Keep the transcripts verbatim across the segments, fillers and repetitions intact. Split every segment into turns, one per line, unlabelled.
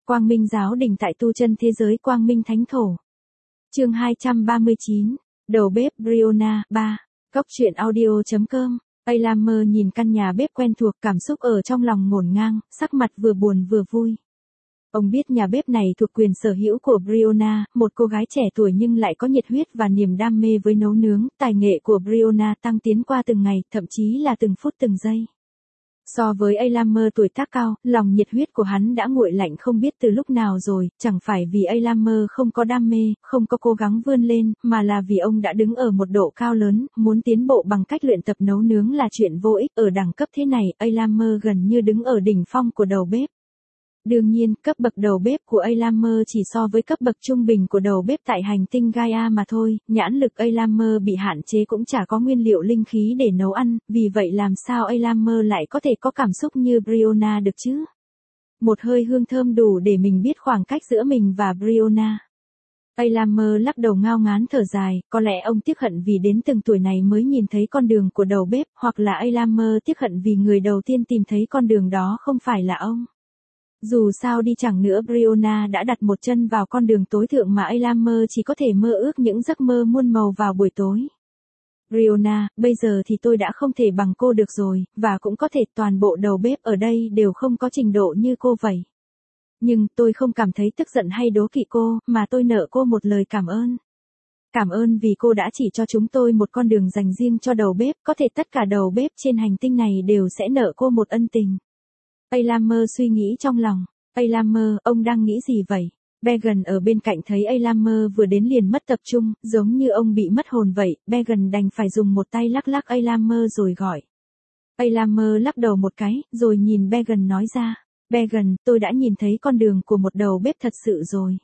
Quang Minh Giáo Đình tại tu chân thế giới Quang Minh Thánh Thổ. Chương hai trăm ba mươi chín, đầu bếp Briona ba. Cốc truyện audio chấm com. Aylamer nhìn căn nhà bếp quen thuộc, cảm xúc ở trong lòng ngổn ngang, sắc mặt vừa buồn vừa vui. Ông biết nhà bếp này thuộc quyền sở hữu của Briona, một cô gái trẻ tuổi nhưng lại có nhiệt huyết và niềm đam mê với nấu nướng. Tài nghệ của Briona tăng tiến qua từng ngày, thậm chí là từng phút từng giây. So với Aylamer tuổi tác cao, lòng nhiệt huyết của hắn đã nguội lạnh không biết từ lúc nào rồi, chẳng phải vì Aylamer không có đam mê, không có cố gắng vươn lên, mà là vì ông đã đứng ở một độ cao lớn, muốn tiến bộ bằng cách luyện tập nấu nướng là chuyện vô ích. Ở đẳng cấp thế này, Aylamer gần như đứng ở đỉnh phong của đầu bếp. Đương nhiên, cấp bậc đầu bếp của Aylamer chỉ so với cấp bậc trung bình của đầu bếp tại hành tinh Gaia mà thôi, nhãn lực Aylamer bị hạn chế cũng chả có nguyên liệu linh khí để nấu ăn, vì vậy làm sao Aylamer lại có thể có cảm xúc như Briona được chứ? Một hơi hương thơm đủ để mình biết khoảng cách giữa mình và Briona. Aylamer lắc đầu ngao ngán thở dài, có lẽ ông tiếc hận vì đến từng tuổi này mới nhìn thấy con đường của đầu bếp, hoặc là Aylamer tiếc hận vì người đầu tiên tìm thấy con đường đó không phải là ông. Dù sao đi chẳng nữa, Briona đã đặt một chân vào con đường tối thượng mà Aylamer chỉ có thể mơ ước những giấc mơ muôn màu vào buổi tối. Briona, bây giờ thì tôi đã không thể bằng cô được rồi, và cũng có thể toàn bộ đầu bếp ở đây đều không có trình độ như cô vậy. Nhưng tôi không cảm thấy tức giận hay đố kỵ cô, mà tôi nợ cô một lời cảm ơn. Cảm ơn vì cô đã chỉ cho chúng tôi một con đường dành riêng cho đầu bếp, có thể tất cả đầu bếp trên hành tinh này đều sẽ nợ cô một ân tình. Aylamer suy nghĩ trong lòng. Aylamer, ông đang nghĩ gì vậy? Began ở bên cạnh thấy Aylamer vừa đến liền mất tập trung, giống như ông bị mất hồn vậy. Began đành phải dùng một tay lắc lắc Aylamer rồi gọi. Aylamer lắc đầu một cái, rồi nhìn Began nói ra. Began, tôi đã nhìn thấy con đường của một đầu bếp thật sự rồi.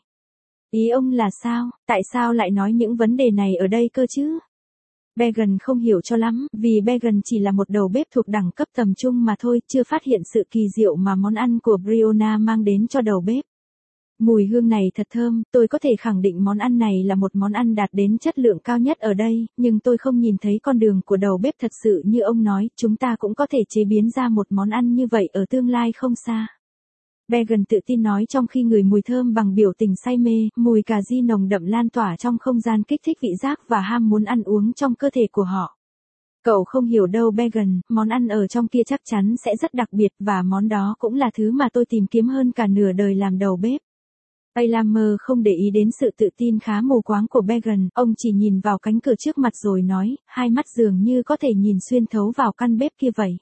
Ý ông là sao? Tại sao lại nói những vấn đề này ở đây cơ chứ? Began không hiểu cho lắm, vì Began chỉ là một đầu bếp thuộc đẳng cấp tầm trung mà thôi, chưa phát hiện sự kỳ diệu mà món ăn của Briona mang đến cho đầu bếp. Mùi hương này thật thơm, tôi có thể khẳng định món ăn này là một món ăn đạt đến chất lượng cao nhất ở đây, nhưng tôi không nhìn thấy con đường của đầu bếp thật sự như ông nói, chúng ta cũng có thể chế biến ra một món ăn như vậy ở tương lai không xa. Began tự tin nói trong khi ngửi mùi thơm bằng biểu tình say mê, mùi cà ri nồng đậm lan tỏa trong không gian kích thích vị giác và ham muốn ăn uống trong cơ thể của họ. Cậu không hiểu đâu Began, món ăn ở trong kia chắc chắn sẽ rất đặc biệt và món đó cũng là thứ mà tôi tìm kiếm hơn cả nửa đời làm đầu bếp. Aylamer không để ý đến sự tự tin khá mù quáng của Began, ông chỉ nhìn vào cánh cửa trước mặt rồi nói, hai mắt dường như có thể nhìn xuyên thấu vào căn bếp kia vậy.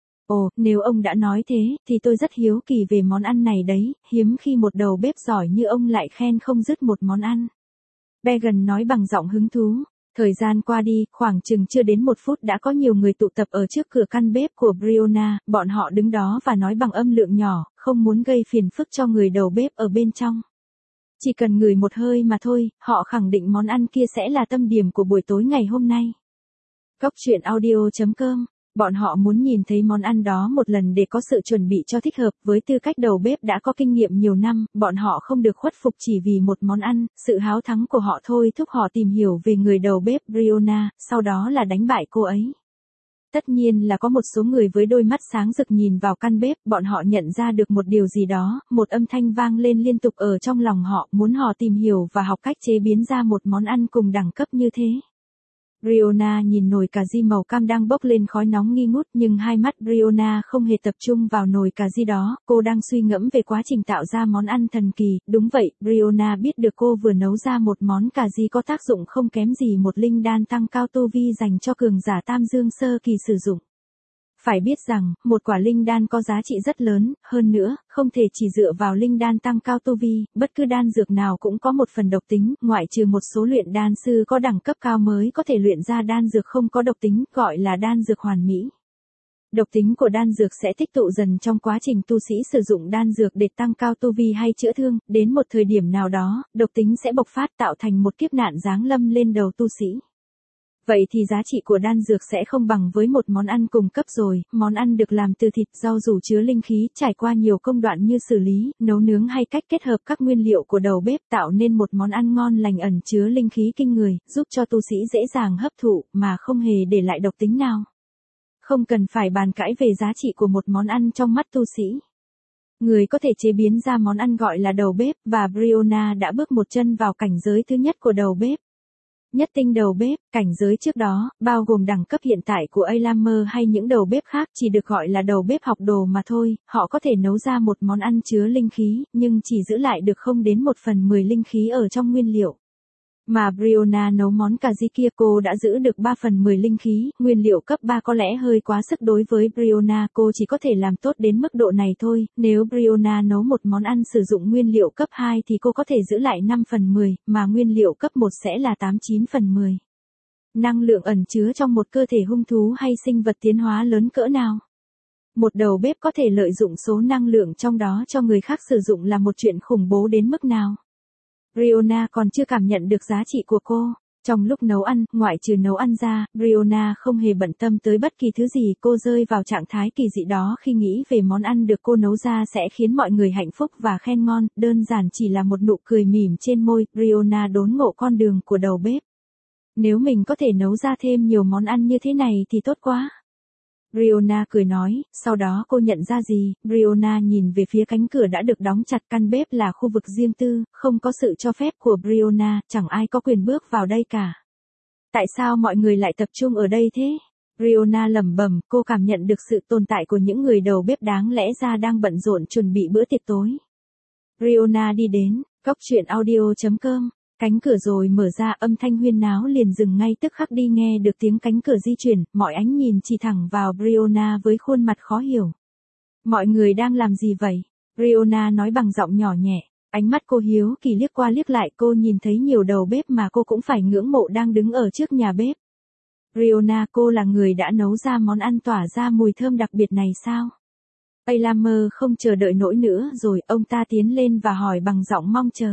Ồ, nếu ông đã nói thế, thì tôi rất hiếu kỳ về món ăn này đấy, hiếm khi một đầu bếp giỏi như ông lại khen không dứt một món ăn. Began nói bằng giọng hứng thú. Thời gian qua đi, khoảng chừng chưa đến một phút đã có nhiều người tụ tập ở trước cửa căn bếp của Briona, bọn họ đứng đó và nói bằng âm lượng nhỏ, không muốn gây phiền phức cho người đầu bếp ở bên trong. Chỉ cần ngửi một hơi mà thôi, họ khẳng định món ăn kia sẽ là tâm điểm của buổi tối ngày hôm nay. Cốc truyện audio chấm com. Bọn họ muốn nhìn thấy món ăn đó một lần để có sự chuẩn bị cho thích hợp, với tư cách đầu bếp đã có kinh nghiệm nhiều năm, bọn họ không được khuất phục chỉ vì một món ăn, sự háo thắng của họ thôi thúc họ tìm hiểu về người đầu bếp Briona, sau đó là đánh bại cô ấy. Tất nhiên là có một số người với đôi mắt sáng rực nhìn vào căn bếp, bọn họ nhận ra được một điều gì đó, một âm thanh vang lên liên tục ở trong lòng họ, muốn họ tìm hiểu và học cách chế biến ra một món ăn cùng đẳng cấp như thế. Briona nhìn nồi cà ri màu cam đang bốc lên khói nóng nghi ngút, nhưng hai mắt Briona không hề tập trung vào nồi cà ri đó, cô đang suy ngẫm về quá trình tạo ra món ăn thần kỳ. Đúng vậy, Briona biết được cô vừa nấu ra một món cà ri có tác dụng không kém gì một linh đan tăng cao tu vi dành cho cường giả tam dương sơ kỳ sử dụng. Phải biết rằng, một quả linh đan có giá trị rất lớn, hơn nữa, không thể chỉ dựa vào linh đan tăng cao tu vi, bất cứ đan dược nào cũng có một phần độc tính, ngoại trừ một số luyện đan sư có đẳng cấp cao mới có thể luyện ra đan dược không có độc tính, gọi là đan dược hoàn mỹ. Độc tính của đan dược sẽ tích tụ dần trong quá trình tu sĩ sử dụng đan dược để tăng cao tu vi hay chữa thương, đến một thời điểm nào đó, độc tính sẽ bộc phát tạo thành một kiếp nạn giáng lâm lên đầu tu sĩ. Vậy thì giá trị của đan dược sẽ không bằng với một món ăn cùng cấp rồi, món ăn được làm từ thịt, rau dù chứa linh khí, trải qua nhiều công đoạn như xử lý, nấu nướng hay cách kết hợp các nguyên liệu của đầu bếp tạo nên một món ăn ngon lành ẩn chứa linh khí kinh người, giúp cho tu sĩ dễ dàng hấp thụ, mà không hề để lại độc tính nào. Không cần phải bàn cãi về giá trị của một món ăn trong mắt tu sĩ. Người có thể chế biến ra món ăn gọi là đầu bếp, và Brianna đã bước một chân vào cảnh giới thứ nhất của đầu bếp. Nhất tinh đầu bếp, cảnh giới trước đó, bao gồm đẳng cấp hiện tại của A-Lammer hay những đầu bếp khác chỉ được gọi là đầu bếp học đồ mà thôi, họ có thể nấu ra một món ăn chứa linh khí, nhưng chỉ giữ lại được không đến một phần mười linh khí ở trong nguyên liệu. Mà Brianna nấu món cà ri kia cô đã giữ được ba phần mười linh khí, nguyên liệu cấp ba có lẽ hơi quá sức đối với Brianna, cô chỉ có thể làm tốt đến mức độ này thôi, nếu Brianna nấu một món ăn sử dụng nguyên liệu cấp hai thì cô có thể giữ lại năm phần mười, mà nguyên liệu cấp một sẽ là tám chín phần mười. Năng lượng ẩn chứa trong một cơ thể hung thú hay sinh vật tiến hóa lớn cỡ nào? Một đầu bếp có thể lợi dụng số năng lượng trong đó cho người khác sử dụng là một chuyện khủng bố đến mức nào? Brianna còn chưa cảm nhận được giá trị của cô. Trong lúc nấu ăn, ngoại trừ nấu ăn ra, Brianna không hề bận tâm tới bất kỳ thứ gì, cô rơi vào trạng thái kỳ dị đó khi nghĩ về món ăn được cô nấu ra sẽ khiến mọi người hạnh phúc và khen ngon, đơn giản chỉ là một nụ cười mỉm trên môi, Brianna đốn ngộ con đường của đầu bếp. Nếu mình có thể nấu ra thêm nhiều món ăn như thế này thì tốt quá. Brianna cười nói, sau đó cô nhận ra gì, Brianna nhìn về phía cánh cửa đã được đóng chặt, căn bếp là khu vực riêng tư, không có sự cho phép của Brianna, chẳng ai có quyền bước vào đây cả. Tại sao mọi người lại tập trung ở đây thế? Brianna lẩm bẩm, cô cảm nhận được sự tồn tại của những người đầu bếp đáng lẽ ra đang bận rộn chuẩn bị bữa tiệc tối. Brianna đi đến, cốc truyện audio chấm com. Cánh cửa rồi mở ra, âm thanh huyên náo liền dừng ngay tức khắc đi, nghe được tiếng cánh cửa di chuyển, mọi ánh nhìn chỉ thẳng vào Brianna với khuôn mặt khó hiểu. Mọi người đang làm gì vậy? Brianna nói bằng giọng nhỏ nhẹ, ánh mắt cô hiếu kỳ liếc qua liếc lại, cô nhìn thấy nhiều đầu bếp mà cô cũng phải ngưỡng mộ đang đứng ở trước nhà bếp. Brianna, cô là người đã nấu ra món ăn tỏa ra mùi thơm đặc biệt này sao? A-Lammer không chờ đợi nổi nữa rồi, ông ta tiến lên và hỏi bằng giọng mong chờ.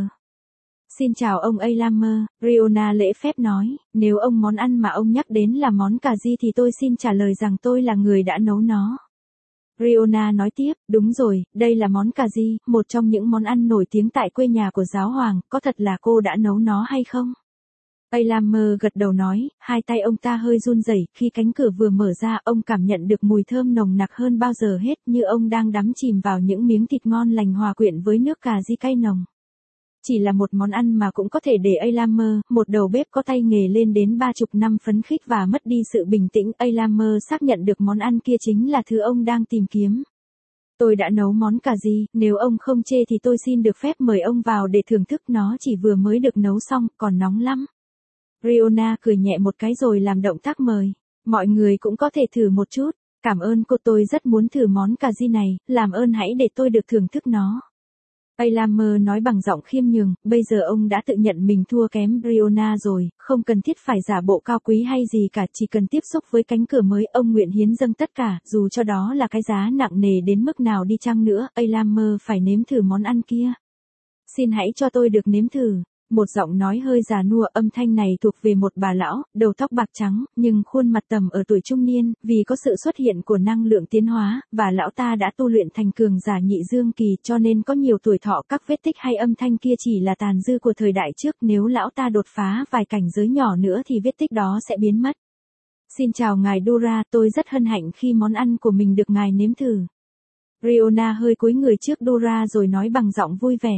Xin chào ông A-Lammer, Brianna lễ phép nói, nếu ông món ăn mà ông nhắc đến là món cà ri thì tôi xin trả lời rằng tôi là người đã nấu nó. Brianna nói tiếp, đúng rồi, đây là món cà ri, một trong những món ăn nổi tiếng tại quê nhà của giáo hoàng, có thật là cô đã nấu nó hay không? A-Lammer gật đầu nói, hai tay ông ta hơi run rẩy, khi cánh cửa vừa mở ra, ông cảm nhận được mùi thơm nồng nặc hơn bao giờ hết, như ông đang đắm chìm vào những miếng thịt ngon lành hòa quyện với nước cà ri cay nồng. Chỉ là một món ăn mà cũng có thể để A-Lammer, một đầu bếp có tay nghề lên đến ba chục năm phấn khích và mất đi sự bình tĩnh. A-Lammer xác nhận được món ăn kia chính là thứ ông đang tìm kiếm. Tôi đã nấu món cà ri, nếu ông không chê thì tôi xin được phép mời ông vào để thưởng thức, nó chỉ vừa mới được nấu xong, còn nóng lắm. Brianna cười nhẹ một cái rồi làm động tác mời. Mọi người cũng có thể thử một chút. Cảm ơn cô, tôi rất muốn thử món cà ri này, làm ơn hãy để tôi được thưởng thức nó. A-Lammer nói bằng giọng khiêm nhường, bây giờ ông đã tự nhận mình thua kém Brianna rồi, không cần thiết phải giả bộ cao quý hay gì cả, chỉ cần tiếp xúc với cánh cửa mới, ông nguyện hiến dâng tất cả, dù cho đó là cái giá nặng nề đến mức nào đi chăng nữa, A-Lammer phải nếm thử món ăn kia. Xin hãy cho tôi được nếm thử. Một giọng nói hơi già nua, âm thanh này thuộc về một bà lão, đầu tóc bạc trắng, nhưng khuôn mặt tầm ở tuổi trung niên, vì có sự xuất hiện của năng lượng tiến hóa, và lão ta đã tu luyện thành cường giả nhị dương kỳ cho nên có nhiều tuổi thọ, các vết tích hay âm thanh kia chỉ là tàn dư của thời đại trước, nếu lão ta đột phá vài cảnh giới nhỏ nữa thì vết tích đó sẽ biến mất. Xin chào ngài Dora, tôi rất hân hạnh khi món ăn của mình được ngài nếm thử. Brianna hơi cúi người trước Dora rồi nói bằng giọng vui vẻ.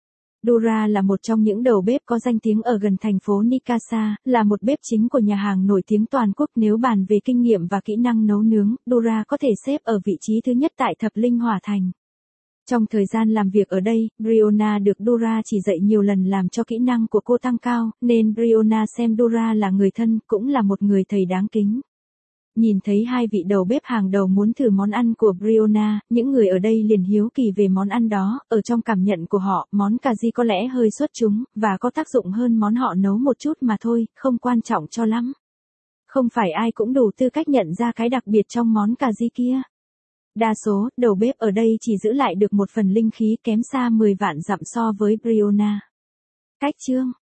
Dora là một trong những đầu bếp có danh tiếng ở gần thành phố Nikasa, là một bếp chính của nhà hàng nổi tiếng toàn quốc. Nếu bàn về kinh nghiệm và kỹ năng nấu nướng, Dora có thể xếp ở vị trí thứ nhất tại Thập Linh Hỏa Thành. Trong thời gian làm việc ở đây, Brianna được Dora chỉ dạy nhiều lần làm cho kỹ năng của cô tăng cao, nên Brianna xem Dora là người thân, cũng là một người thầy đáng kính. Nhìn thấy hai vị đầu bếp hàng đầu muốn thử món ăn của Brianna, những người ở đây liền hiếu kỳ về món ăn đó, ở trong cảm nhận của họ, món cà ri có lẽ hơi xuất chúng, và có tác dụng hơn món họ nấu một chút mà thôi, không quan trọng cho lắm. Không phải ai cũng đủ tư cách nhận ra cái đặc biệt trong món cà ri kia. Đa số, đầu bếp ở đây chỉ giữ lại được một phần linh khí, kém xa mười vạn dặm so với Brianna. Cách chương